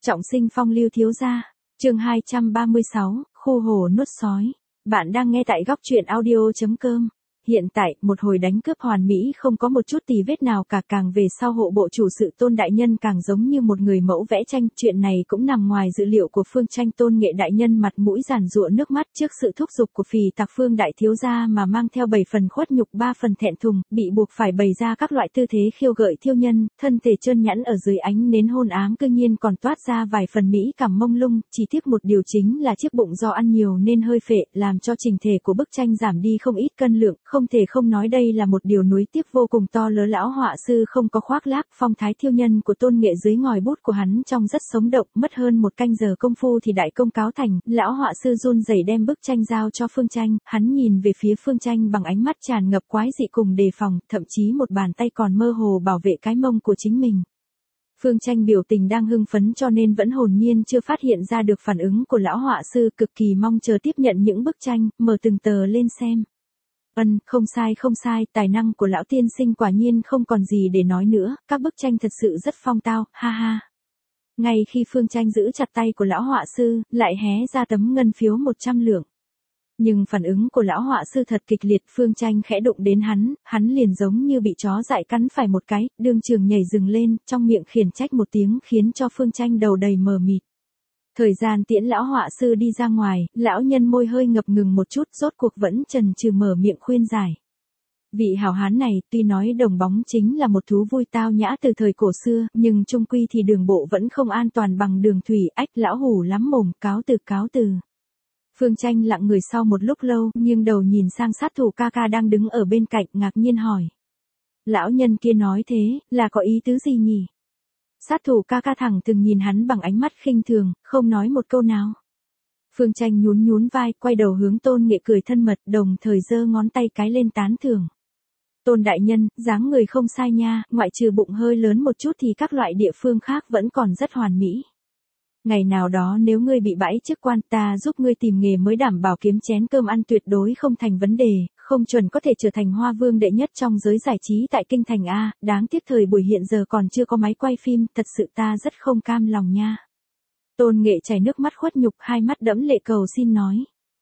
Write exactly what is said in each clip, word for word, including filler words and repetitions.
Trọng sinh phong lưu thiếu gia, chương hai trăm ba mươi sáu, khu hồ nuốt sói. Bạn đang nghe tại góc truyện audio chấm com. Hiện tại, một hồi đánh cướp hoàn mỹ không có một chút tì vết nào cả, càng về sau hộ bộ chủ sự Tôn đại nhân càng giống như một người mẫu vẽ tranh. Chuyện này cũng nằm ngoài dự liệu của Phương Tranh. Tôn Nghệ đại nhân mặt mũi giàn giụa nước mắt trước sự thúc giục của phì tặc Phương đại thiếu gia mà mang theo bảy phần khuất nhục ba phần thẹn thùng, bị buộc phải bày ra các loại tư thế khiêu gợi thiêu nhân, thân thể trơn nhẵn ở dưới ánh nến hôn ám cương nhiên còn toát ra vài phần mỹ cảm mông lung. Chỉ tiếc một điều chính là chiếc bụng do ăn nhiều nên hơi phệ, làm cho trình thể của bức tranh giảm đi không ít cân lượng. Không thể không nói đây là một điều nuối tiếc vô cùng to lớn. Lão họa sư không có khoác lác phong thái thiêu nhân của Tôn Nghệ dưới ngòi bút của hắn trông rất sống động. Mất hơn một canh giờ công phu thì đại công cáo thành. Lão họa sư run rẩy đem bức tranh giao cho Phương Tranh. Hắn nhìn về phía Phương Tranh bằng ánh mắt tràn ngập quái dị cùng đề phòng, thậm chí một bàn tay còn mơ hồ bảo vệ cái mông của chính mình. Phương Tranh biểu tình đang hưng phấn cho nên vẫn hồn nhiên chưa phát hiện ra được phản ứng của lão họa sư, cực kỳ mong chờ tiếp nhận những bức tranh, mở từng tờ lên xem. Ân, không sai không sai, tài năng của lão tiên sinh quả nhiên không còn gì để nói nữa, các bức tranh thật sự rất phong tao, ha ha. Ngay khi Phương Tranh giữ chặt tay của lão họa sư, lại hé ra tấm ngân phiếu một trăm lượng. Nhưng phản ứng của lão họa sư thật kịch liệt. Phương Tranh khẽ đụng đến hắn, hắn liền giống như bị chó dại cắn phải một cái, đương trường nhảy dừng lên, trong miệng khiển trách một tiếng khiến cho Phương Tranh đầu đầy mờ mịt. Thời gian tiễn lão họa sư đi ra ngoài, lão nhân môi hơi ngập ngừng một chút, rốt cuộc vẫn chần chừ mở miệng khuyên giải. Vị hảo hán này, tuy nói đồng bóng chính là một thú vui tao nhã từ thời cổ xưa, nhưng chung quy thì đường bộ vẫn không an toàn bằng đường thủy. Ách, lão hủ lắm mồm, cáo từ cáo từ. Phương Tranh lặng người sau một lúc lâu, nghiêng đầu nhìn sang sát thủ ca ca đang đứng ở bên cạnh, ngạc nhiên hỏi. Lão nhân kia nói thế, là có ý tứ gì nhỉ? Sát thủ ca ca thẳng từng nhìn hắn bằng ánh mắt khinh thường, không nói một câu nào. Phương Tranh nhún nhún vai, quay đầu hướng Tôn Nghệ cười thân mật, đồng thời giơ ngón tay cái lên tán thưởng. Tôn đại nhân, dáng người không sai nha, ngoại trừ bụng hơi lớn một chút thì các loại địa phương khác vẫn còn rất hoàn mỹ. Ngày nào đó nếu ngươi bị bãi chức quan, ta giúp ngươi tìm nghề mới đảm bảo kiếm chén cơm ăn tuyệt đối không thành vấn đề, không chuẩn có thể trở thành hoa vương đệ nhất trong giới giải trí tại kinh thành A. Đáng tiếc thời buổi hiện giờ còn chưa có máy quay phim, thật sự ta rất không cam lòng nha. Tôn Nghệ chảy nước mắt khuất nhục, hai mắt đẫm lệ cầu xin nói.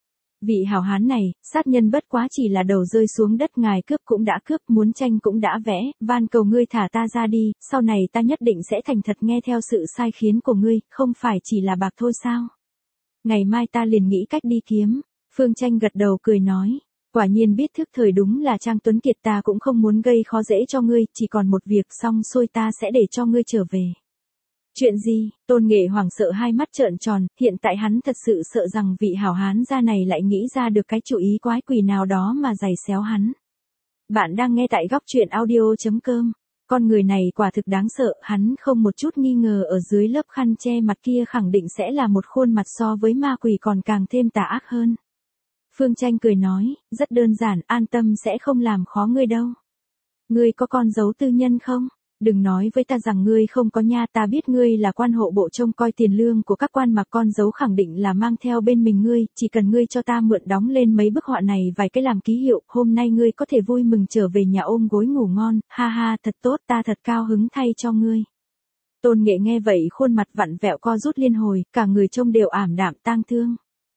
Vị hảo hán này, sát nhân bất quá chỉ là đầu rơi xuống đất, ngài cướp cũng đã cướp, muốn tranh cũng đã vẽ, van cầu ngươi thả ta ra đi, sau này ta nhất định sẽ thành thật nghe theo sự sai khiến của ngươi, không phải chỉ là bạc thôi sao? Ngày mai ta liền nghĩ cách đi kiếm. Phương Tranh gật đầu cười nói, quả nhiên biết thức thời đúng là Trang Tuấn Kiệt, ta cũng không muốn gây khó dễ cho ngươi, chỉ còn một việc xong xuôi ta sẽ để cho ngươi trở về. Chuyện gì? Tôn Nghệ hoảng sợ hai mắt trợn tròn, hiện tại hắn thật sự sợ rằng vị hảo hán gia này lại nghĩ ra được cái chủ ý quái quỷ nào đó mà giày xéo hắn. Bạn đang nghe tại góc truyện audio chấm com. Con người này quả thực đáng sợ, hắn không một chút nghi ngờ ở dưới lớp khăn che mặt kia khẳng định sẽ là một khuôn mặt so với ma quỷ còn càng thêm tà ác hơn. Phương Tranh cười nói, rất đơn giản, an tâm sẽ không làm khó ngươi đâu. Ngươi có con dấu tư nhân không? Đừng nói với ta rằng ngươi không có nha, ta biết ngươi là quan hộ bộ trông coi tiền lương của các quan mà con dấu khẳng định là mang theo bên mình ngươi, chỉ cần ngươi cho ta mượn đóng lên mấy bức họa này vài cái làm ký hiệu, hôm nay ngươi có thể vui mừng trở về nhà ôm gối ngủ ngon, ha ha, thật tốt, ta thật cao hứng thay cho ngươi. Tôn Nghệ nghe vậy khuôn mặt vặn vẹo co rút liên hồi, cả người trông đều ảm đạm tang thương.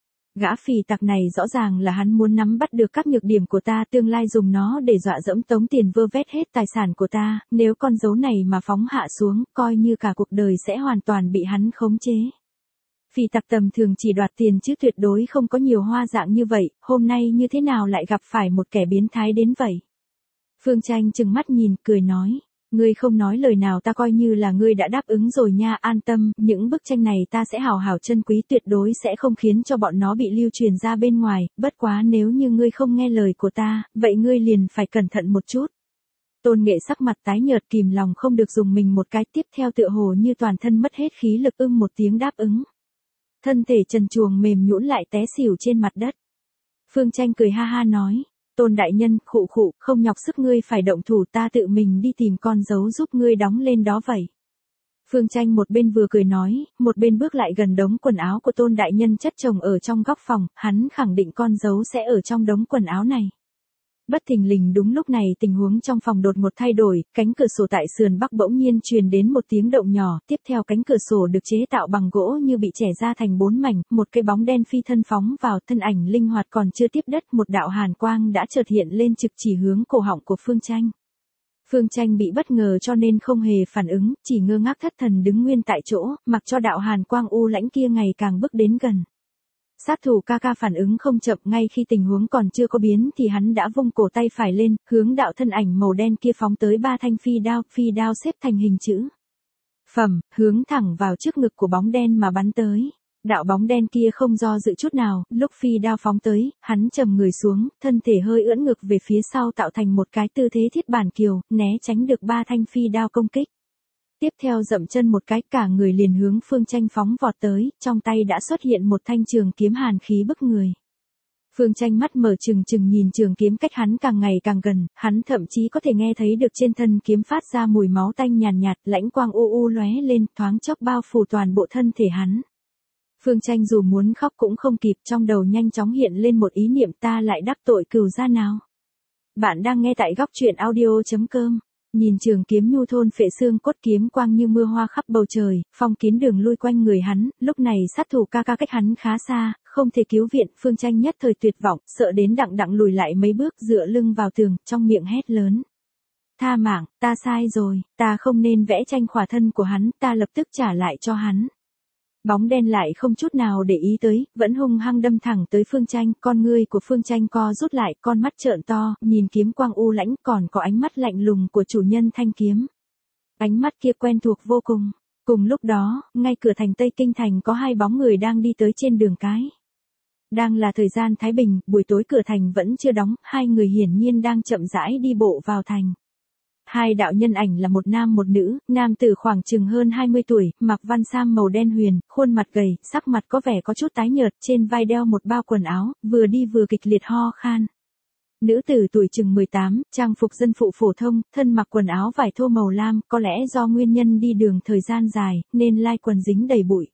Gã phì tặc này rõ ràng là hắn muốn nắm bắt được các nhược điểm của ta, tương lai dùng nó để dọa dẫm tống tiền vơ vét hết tài sản của ta, nếu con dấu này mà phóng hạ xuống, coi như cả cuộc đời sẽ hoàn toàn bị hắn khống chế. Phì tặc tầm thường chỉ đoạt tiền chứ tuyệt đối không có nhiều hoa dạng như vậy, hôm nay như thế nào lại gặp phải một kẻ biến thái đến vậy? Phương Tranh trừng mắt nhìn, cười nói. Ngươi không nói lời nào ta coi như là ngươi đã đáp ứng rồi nha, an tâm, những bức tranh này ta sẽ hào hào trân quý, tuyệt đối sẽ không khiến cho bọn nó bị lưu truyền ra bên ngoài, bất quá nếu như ngươi không nghe lời của ta, vậy ngươi liền phải cẩn thận một chút. Tôn Nghệ sắc mặt tái nhợt, kìm lòng không được dùng mình một cái, tiếp theo tựa hồ như toàn thân mất hết khí lực ưng một tiếng đáp ứng. Thân thể trần truồng mềm nhũn lại té xỉu trên mặt đất. Phương Tranh cười ha ha nói. Tôn đại nhân, khụ khụ, không nhọc sức ngươi phải động thủ, ta tự mình đi tìm con dấu giúp ngươi đóng lên đó vậy. Phương Tranh một bên vừa cười nói, một bên bước lại gần đống quần áo của Tôn đại nhân chất chồng ở trong góc phòng, hắn khẳng định con dấu sẽ ở trong đống quần áo này. Bất thình lình đúng lúc này tình huống trong phòng đột ngột thay đổi, cánh cửa sổ tại sườn bắc bỗng nhiên truyền đến một tiếng động nhỏ, tiếp theo cánh cửa sổ được chế tạo bằng gỗ như bị chẻ ra thành bốn mảnh, một cái bóng đen phi thân phóng vào, thân ảnh linh hoạt còn chưa tiếp đất, một đạo hàn quang đã chợt hiện lên trực chỉ hướng cổ họng của Phương Tranh. Phương Tranh bị bất ngờ cho nên không hề phản ứng, chỉ ngơ ngác thất thần đứng nguyên tại chỗ, mặc cho đạo hàn quang u lãnh kia ngày càng bước đến gần. Sát thủ ca ca phản ứng không chậm, ngay khi tình huống còn chưa có biến thì hắn đã vung cổ tay phải lên, hướng đạo thân ảnh màu đen kia phóng tới ba thanh phi đao, phi đao xếp thành hình chữ phẩm, hướng thẳng vào trước ngực của bóng đen mà bắn tới. Đạo bóng đen kia không do dự chút nào, lúc phi đao phóng tới, hắn trầm người xuống, thân thể hơi ưỡn ngực về phía sau tạo thành một cái tư thế thiết bản kiều, né tránh được ba thanh phi đao công kích. Tiếp theo dậm chân một cái, cả người liền hướng Phương Tranh phóng vọt tới, trong tay đã xuất hiện một thanh trường kiếm hàn khí bức người. Phương Tranh mắt mở trừng trừng nhìn trường kiếm cách hắn càng ngày càng gần, hắn thậm chí có thể nghe thấy được trên thân kiếm phát ra mùi máu tanh nhàn nhạt, nhạt, lãnh quang u u lóe lên, thoáng chốc bao phủ toàn bộ thân thể hắn. Phương Tranh dù muốn khóc cũng không kịp, trong đầu nhanh chóng hiện lên một ý niệm, ta lại đắc tội cừu gia nào. Bạn đang nghe tại góc truyện audio chấm com. Nhìn trường kiếm nhu thôn phệ xương cốt, kiếm quang như mưa hoa khắp bầu trời, phong kín đường lui quanh người hắn, lúc này sát thủ ca ca cách hắn khá xa, không thể cứu viện. Phương Tranh nhất thời tuyệt vọng, sợ đến đặng đặng lùi lại mấy bước, dựa lưng vào tường, trong miệng hét lớn. Tha mạng, ta sai rồi, ta không nên vẽ tranh khỏa thân của hắn, ta lập tức trả lại cho hắn. Bóng đen lại không chút nào để ý tới, vẫn hung hăng đâm thẳng tới Phương Tranh, con ngươi của Phương Tranh co rút lại, con mắt trợn to, nhìn kiếm quang u lãnh, còn có ánh mắt lạnh lùng của chủ nhân thanh kiếm. Ánh mắt kia quen thuộc vô cùng. Cùng lúc đó, ngay cửa thành Tây Kinh thành có hai bóng người đang đi tới trên đường cái. Đang là thời gian thái bình, buổi tối cửa thành vẫn chưa đóng, hai người hiển nhiên đang chậm rãi đi bộ vào thành. Hai đạo nhân ảnh là một nam một nữ, nam tử khoảng chừng hơn hai mươi tuổi, mặc văn sam màu đen huyền, khuôn mặt gầy, sắc mặt có vẻ có chút tái nhợt, trên vai đeo một bao quần áo, vừa đi vừa kịch liệt ho khan. Nữ tử tuổi chừng mười tám, trang phục dân phụ phổ thông, thân mặc quần áo vải thô màu lam, có lẽ do nguyên nhân đi đường thời gian dài, nên lai quần dính đầy bụi.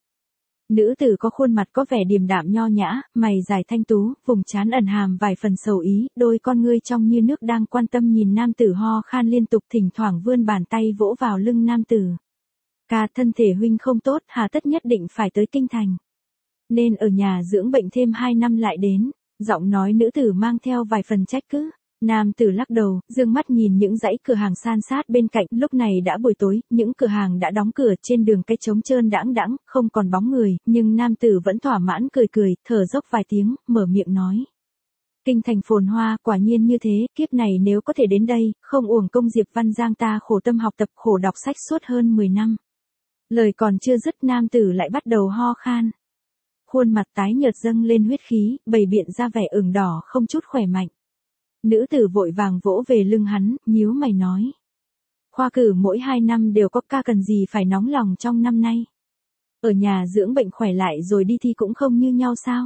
Nữ tử có khuôn mặt có vẻ điềm đạm nho nhã, mày dài thanh tú, vùng trán ẩn hàm vài phần sầu ý, đôi con ngươi trong như nước đang quan tâm nhìn nam tử ho khan liên tục, thỉnh thoảng vươn bàn tay vỗ vào lưng nam tử. Ca, thân thể huynh không tốt, hà tất nhất định phải tới kinh thành. Nên ở nhà dưỡng bệnh thêm hai năm lại đến. Giọng nói nữ tử mang theo vài phần trách cứ. Nam tử lắc đầu, dương mắt nhìn những dãy cửa hàng san sát bên cạnh, lúc này đã buổi tối, những cửa hàng đã đóng cửa, trên đường cái trống trơn đãng đãng, không còn bóng người, nhưng nam tử vẫn thỏa mãn cười cười, thở dốc vài tiếng, mở miệng nói. Kinh thành phồn hoa, quả nhiên như thế, kiếp này nếu có thể đến đây, không uổng công Diệp Văn Giang ta khổ tâm học tập, khổ đọc sách suốt hơn mười năm. Lời còn chưa dứt, nam tử lại bắt đầu ho khan. Khuôn mặt tái nhợt dâng lên huyết khí, bày biện ra vẻ ửng đỏ không chút khỏe mạnh. Nữ tử vội vàng vỗ về lưng hắn, nhíu mày nói. Khoa cử mỗi hai năm đều có, ca cần gì phải nóng lòng trong năm nay. Ở nhà dưỡng bệnh khỏe lại rồi đi thi cũng không như nhau sao.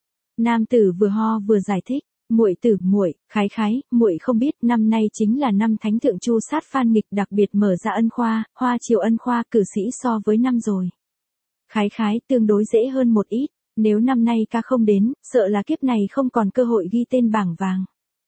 Nam tử vừa ho vừa giải thích. Muội tử, muội, khái khái, muội không biết, năm nay chính là năm thánh thượng Chu sát Phan Nghịch, đặc biệt mở ra ân khoa, hoa triều ân khoa cử sĩ so với năm rồi. Khái khái, tương đối dễ hơn một ít, nếu năm nay ca không đến, sợ là kiếp này không còn cơ hội ghi tên bảng vàng.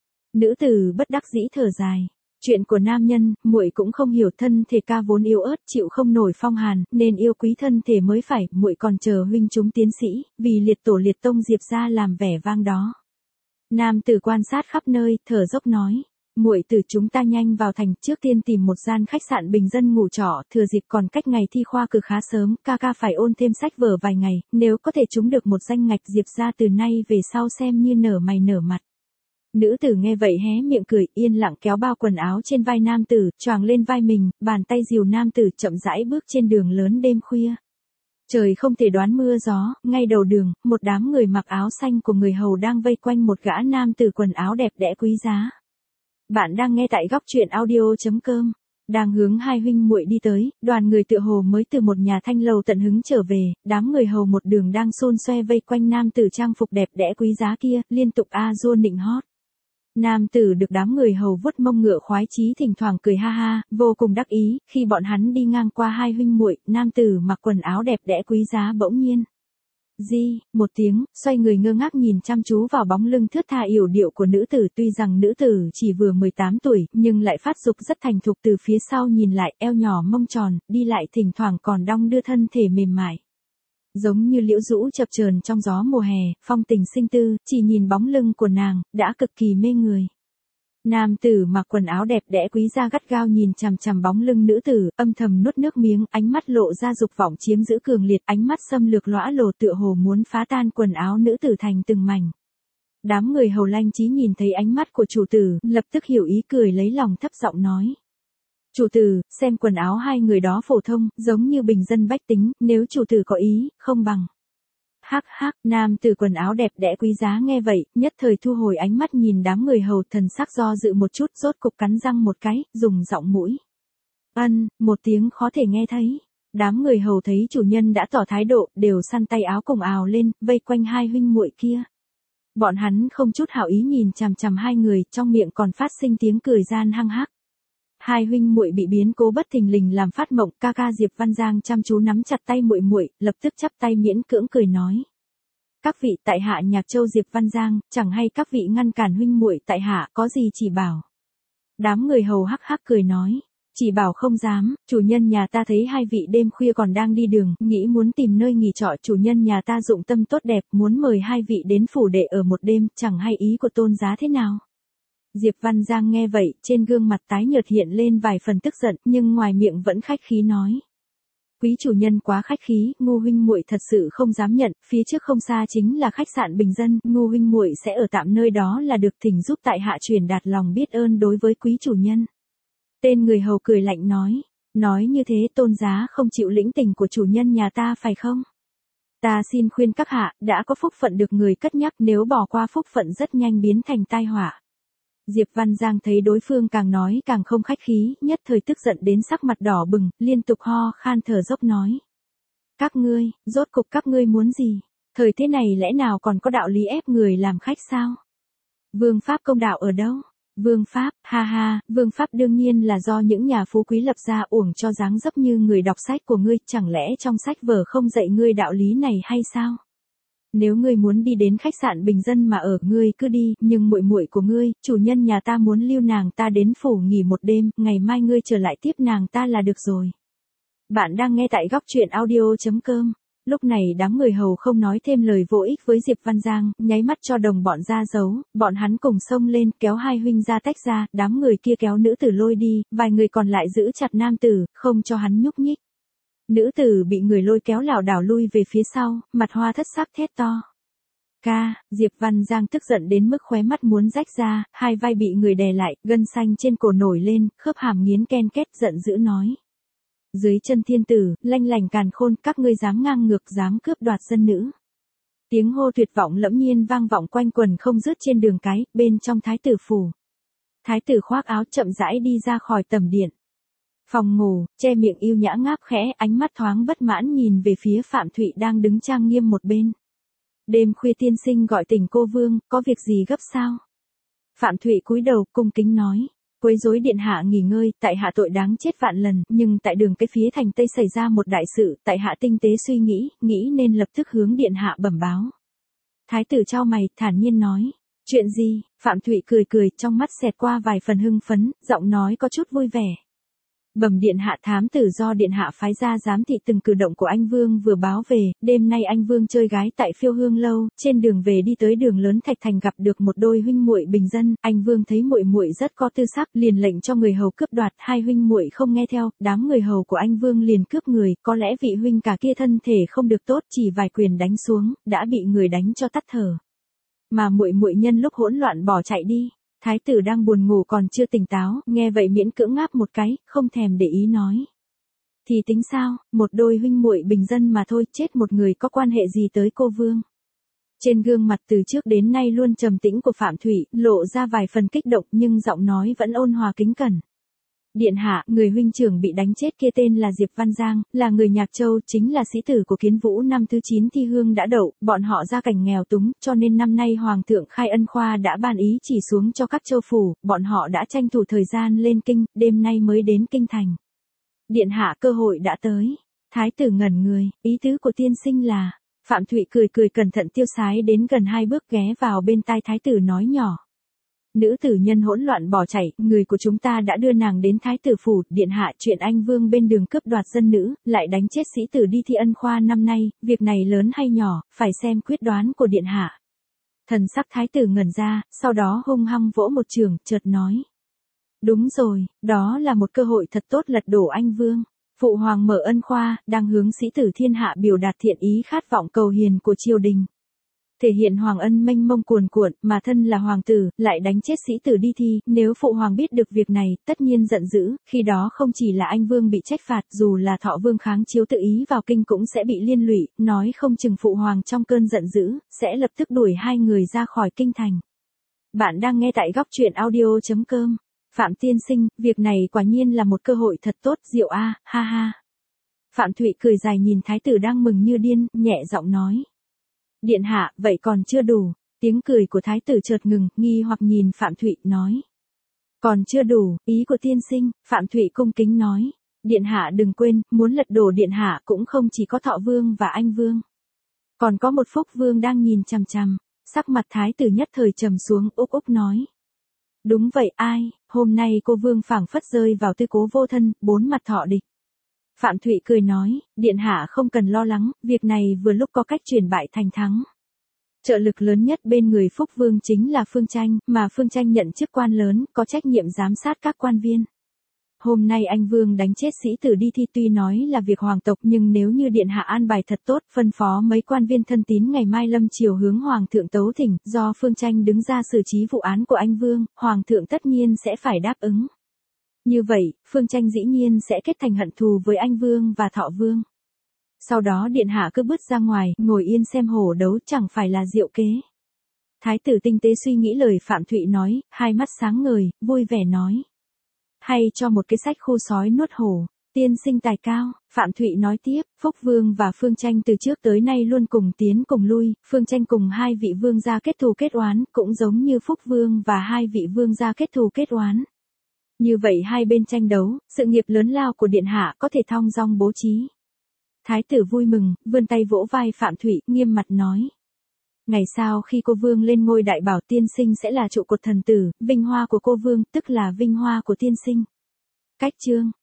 Nữ tử bất đắc dĩ thở dài. Chuyện của nam nhân, muội cũng không hiểu, thân thể ca vốn yếu ớt, chịu không nổi phong hàn, nên yêu quý thân thể mới phải, muội còn chờ huynh chúng tiến sĩ, vì liệt tổ liệt tông Diệp gia làm vẻ vang đó. Nam tử quan sát khắp nơi, thở dốc nói. Muội tử, chúng ta nhanh vào thành, trước tiên tìm một gian khách sạn bình dân ngủ trọ, thừa dịp còn cách ngày thi khoa cử khá sớm, ca ca phải ôn thêm sách vở vài ngày, nếu có thể trúng được một danh ngạch Diệp gia từ nay về sau xem như nở mày nở mặt. Nữ tử nghe vậy hé miệng cười, yên lặng kéo bao quần áo trên vai nam tử, choàng lên vai mình, bàn tay dìu nam tử chậm rãi bước trên đường lớn đêm khuya. Trời không thể đoán mưa gió, ngay đầu đường, một đám người mặc áo xanh của người hầu đang vây quanh một gã nam tử quần áo đẹp đẽ quý giá. Bạn đang nghe tại góc truyện audio chấm com. Đang hướng hai huynh muội đi tới, đoàn người tựa hồ mới từ một nhà thanh lầu tận hứng trở về, đám người hầu một đường đang xôn xoe vây quanh nam tử trang phục đẹp đẽ quý giá kia, liên tục a dua nịnh hót. Nam tử được đám người hầu vuốt mông ngựa khoái chí thỉnh thoảng cười ha ha, vô cùng đắc ý, khi bọn hắn đi ngang qua hai huynh muội, nam tử mặc quần áo đẹp đẽ quý giá bỗng nhiên Di, một tiếng, xoay người ngơ ngác nhìn chăm chú vào bóng lưng thướt tha yểu điệu của nữ tử, tuy rằng nữ tử chỉ vừa mười tám tuổi, nhưng lại phát dục rất thành thục, từ phía sau nhìn lại, eo nhỏ mông tròn, đi lại thỉnh thoảng còn đong đưa thân thể mềm mại. Giống như liễu rũ chập chờn trong gió mùa hè, phong tình sinh tư, chỉ nhìn bóng lưng của nàng, đã cực kỳ mê người. Nam tử mặc quần áo đẹp đẽ quý gia gắt gao nhìn chằm chằm bóng lưng nữ tử, âm thầm nuốt nước miếng, ánh mắt lộ ra dục vọng chiếm giữ cường liệt, ánh mắt xâm lược lõa lồ tựa hồ muốn phá tan quần áo nữ tử thành từng mảnh. Đám người hầu lanh trí nhìn thấy ánh mắt của chủ tử, lập tức hiểu ý, cười lấy lòng thấp giọng nói. Chủ tử, xem quần áo hai người đó phổ thông, giống như bình dân bách tính, nếu chủ tử có ý, không bằng. Hắc hắc, nam tử quần áo đẹp đẽ quý giá nghe vậy, nhất thời thu hồi ánh mắt nhìn đám người hầu, thần sắc do dự một chút, rốt cục cắn răng một cái, dùng giọng mũi. Ân, một tiếng khó thể nghe thấy. Đám người hầu thấy chủ nhân đã tỏ thái độ, đều săn tay áo cùng ào lên, vây quanh hai huynh muội kia. Bọn hắn không chút hảo ý nhìn chằm chằm hai người, trong miệng còn phát sinh tiếng cười gian hăng hắc. Hai huynh muội bị biến cố bất thình lình làm phát mộng, ca ca Diệp Văn Giang chăm chú nắm chặt tay muội muội, lập tức chắp tay miễn cưỡng cười nói: "Các vị, tại hạ Nhạc Châu Diệp Văn Giang, chẳng hay các vị ngăn cản huynh muội tại hạ, có gì chỉ bảo." Đám người hầu hắc hắc cười nói: "Chỉ bảo không dám, chủ nhân nhà ta thấy hai vị đêm khuya còn đang đi đường, nghĩ muốn tìm nơi nghỉ trọ, chủ nhân nhà ta dụng tâm tốt đẹp, muốn mời hai vị đến phủ để ở một đêm, chẳng hay ý của tôn giá thế nào." Diệp Văn Giang nghe vậy, trên gương mặt tái nhợt hiện lên vài phần tức giận, nhưng ngoài miệng vẫn khách khí nói: "Quý chủ nhân quá khách khí, Ngô huynh muội thật sự không dám nhận, phía trước không xa chính là khách sạn bình dân, Ngô huynh muội sẽ ở tạm nơi đó là được, thỉnh giúp tại hạ truyền đạt lòng biết ơn đối với quý chủ nhân." Tên người hầu cười lạnh nói: "Nói như thế tôn giá không chịu lĩnh tình của chủ nhân nhà ta phải không? Ta xin khuyên các hạ, đã có phúc phận được người cất nhắc, nếu bỏ qua phúc phận rất nhanh biến thành tai họa." Diệp Văn Giang thấy đối phương càng nói càng không khách khí, nhất thời tức giận đến sắc mặt đỏ bừng, liên tục ho khan thở dốc nói: "Các ngươi, rốt cục các ngươi muốn gì? Thời thế này lẽ nào còn có đạo lý ép người làm khách sao? Vương pháp công đạo ở đâu?" "Vương pháp, ha ha, vương pháp đương nhiên là do những nhà phú quý lập ra, uổng cho dáng dấp như người đọc sách của ngươi, chẳng lẽ trong sách vở không dạy ngươi đạo lý này hay sao? Nếu ngươi muốn đi đến khách sạn bình dân mà ở, ngươi cứ đi, nhưng muội muội của ngươi, chủ nhân nhà ta muốn lưu nàng ta đến phủ nghỉ một đêm, ngày mai ngươi trở lại tiếp nàng ta là được rồi." Bạn đang nghe tại góc truyện audio chấm com. Lúc này đám người hầu không nói thêm lời vô ích với Diệp Văn Giang, nháy mắt cho đồng bọn ra giấu, bọn hắn cùng xông lên, kéo hai huynh ra tách ra, đám người kia kéo nữ tử lôi đi, vài người còn lại giữ chặt nam tử, không cho hắn nhúc nhích. Nữ tử bị người lôi kéo lảo đảo lui về phía sau, mặt hoa thất sắc thét to: "Ca!" Diệp Văn Giang tức giận đến mức khóe mắt muốn rách ra, hai vai bị người đè lại, gân xanh trên cổ nổi lên, khớp hàm nghiến ken két, giận dữ nói: "Dưới chân thiên tử, lanh lành càn khôn, các ngươi dám ngang ngược, dám cướp đoạt dân nữ." Tiếng hô tuyệt vọng lẫm nhiên vang vọng quanh quần không dứt trên đường cái, bên trong thái tử phủ. Thái tử khoác áo chậm rãi đi ra khỏi tầm điện. Phòng ngủ, che miệng yêu nhã ngáp khẽ, ánh mắt thoáng bất mãn nhìn về phía Phạm Thụy đang đứng trang nghiêm một bên. "Đêm khuya tiên sinh gọi tỉnh cô vương, có việc gì gấp sao?" Phạm Thụy cúi đầu cung kính nói: "Quấy rối điện hạ nghỉ ngơi, tại hạ tội đáng chết vạn lần, nhưng tại đường cái phía thành Tây xảy ra một đại sự, tại hạ tinh tế suy nghĩ, nghĩ nên lập tức hướng điện hạ bẩm báo." Thái tử chau mày, thản nhiên nói: "Chuyện gì?" Phạm Thụy cười cười, trong mắt xẹt qua vài phần hưng phấn, giọng nói có chút vui vẻ. "Bẩm điện hạ, thám tử do điện hạ phái ra giám thị từng cử động của anh vương vừa báo về, đêm nay anh vương chơi gái tại Phiêu Hương lâu, trên đường về đi tới đường lớn Thạch Thành gặp được một đôi huynh muội bình dân, anh vương thấy muội muội rất có tư sắc, liền lệnh cho người hầu cướp đoạt, hai huynh muội không nghe theo, đám người hầu của anh vương liền cướp người, có lẽ vị huynh cả kia thân thể không được tốt, chỉ vài quyền đánh xuống, đã bị người đánh cho tắt thở. Mà muội muội nhân lúc hỗn loạn bỏ chạy đi." Thái tử đang buồn ngủ còn chưa tỉnh táo, nghe vậy miễn cưỡng ngáp một cái, không thèm để ý nói: "Thì tính sao, một đôi huynh muội bình dân mà thôi, chết một người có quan hệ gì tới cô vương?" Trên gương mặt từ trước đến nay luôn trầm tĩnh của Phạm Thụy, lộ ra vài phần kích động nhưng giọng nói vẫn ôn hòa kính cẩn. "Điện hạ, người huynh trưởng bị đánh chết kia tên là Diệp Văn Giang, là người Nhạc Châu, chính là sĩ tử của Kiến Vũ, năm thứ chín thi hương đã đậu, bọn họ gia cảnh nghèo túng, cho nên năm nay Hoàng thượng Khai Ân Khoa đã ban ý chỉ xuống cho các châu phủ, bọn họ đã tranh thủ thời gian lên kinh, đêm nay mới đến kinh thành. Điện hạ, cơ hội đã tới." Thái tử ngẩn người, ý tứ của tiên sinh là: Phạm Thụy cười cười cẩn thận tiêu sái đến gần hai bước ghé vào bên tai thái tử nói nhỏ. Nữ tử nhân hỗn loạn bỏ chạy, người của chúng ta đã đưa nàng đến thái tử phủ, điện hạ chuyện anh vương bên đường cướp đoạt dân nữ, lại đánh chết sĩ tử đi thi ân khoa năm nay, việc này lớn hay nhỏ, phải xem quyết đoán của điện hạ. Thần sắc thái tử ngẩn ra, sau đó hung hăng vỗ một trường, chợt nói. Đúng rồi, đó là một cơ hội thật tốt lật đổ anh vương. Phụ hoàng mở ân khoa, đang hướng sĩ tử thiên hạ biểu đạt thiện ý khát vọng cầu hiền của triều đình. Thể hiện hoàng ân mênh mông cuồn cuộn, mà thân là hoàng tử, lại đánh chết sĩ tử đi thi, nếu phụ hoàng biết được việc này, tất nhiên giận dữ, khi đó không chỉ là anh vương bị trách phạt, dù là thọ vương kháng chiếu tự ý vào kinh cũng sẽ bị liên lụy, nói không chừng phụ hoàng trong cơn giận dữ, sẽ lập tức đuổi hai người ra khỏi kinh thành. Bạn đang nghe tại góc truyện audio chấm com. Phạm tiên sinh, việc này quả nhiên là một cơ hội thật tốt, diệu a, ha ha. Phạm Thụy cười dài nhìn thái tử đang mừng như điên, nhẹ giọng nói. Điện hạ, vậy còn chưa đủ. Tiếng cười của thái tử chợt ngừng, nghi hoặc nhìn Phạm Thụy, nói. Còn chưa đủ, ý của tiên sinh, Phạm Thụy cung kính nói. Điện hạ đừng quên, muốn lật đổ điện hạ cũng không chỉ có Thọ vương và Anh vương. Còn có một Phúc vương đang nhìn chằm chằm, sắc mặt thái tử nhất thời trầm xuống, úc úc nói. Đúng vậy ai, hôm nay cô vương phảng phất rơi vào tư cố vô thân, bốn mặt thọ địch. Phạm Thụy cười nói, điện hạ không cần lo lắng, việc này vừa lúc có cách chuyển bại thành thắng. Trợ lực lớn nhất bên người Phúc Vương chính là Phương Tranh, mà Phương Tranh nhận chức quan lớn, có trách nhiệm giám sát các quan viên. Hôm nay anh Vương đánh chết sĩ tử đi thi tuy nói là việc hoàng tộc nhưng nếu như điện hạ an bài thật tốt, phân phó mấy quan viên thân tín ngày mai lâm chiều hướng hoàng thượng tấu thỉnh, do Phương Tranh đứng ra xử trí vụ án của anh Vương, hoàng thượng tất nhiên sẽ phải đáp ứng. Như vậy, Phương Tranh dĩ nhiên sẽ kết thành hận thù với anh Vương và Thọ Vương. Sau đó điện hạ cứ bước ra ngoài, ngồi yên xem hổ đấu chẳng phải là diệu kế. Thái tử tinh tế suy nghĩ lời Phạm Thụy nói, hai mắt sáng ngời, vui vẻ nói. Hay cho một cái sách khu sói nuốt hổ, tiên sinh tài cao, Phạm Thụy nói tiếp, Phúc Vương và Phương Tranh từ trước tới nay luôn cùng tiến cùng lui, Phương Tranh cùng hai vị vương gia kết thù kết oán, cũng giống như Phúc Vương và hai vị vương gia kết thù kết oán. Như vậy hai bên tranh đấu, sự nghiệp lớn lao của điện hạ có thể thong dong bố trí. Thái tử vui mừng, vươn tay vỗ vai Phạm Thụy, nghiêm mặt nói. Ngày sau khi cô vương lên ngôi đại bảo tiên sinh sẽ là trụ cột thần tử, vinh hoa của cô vương, tức là vinh hoa của tiên sinh. Cách chương.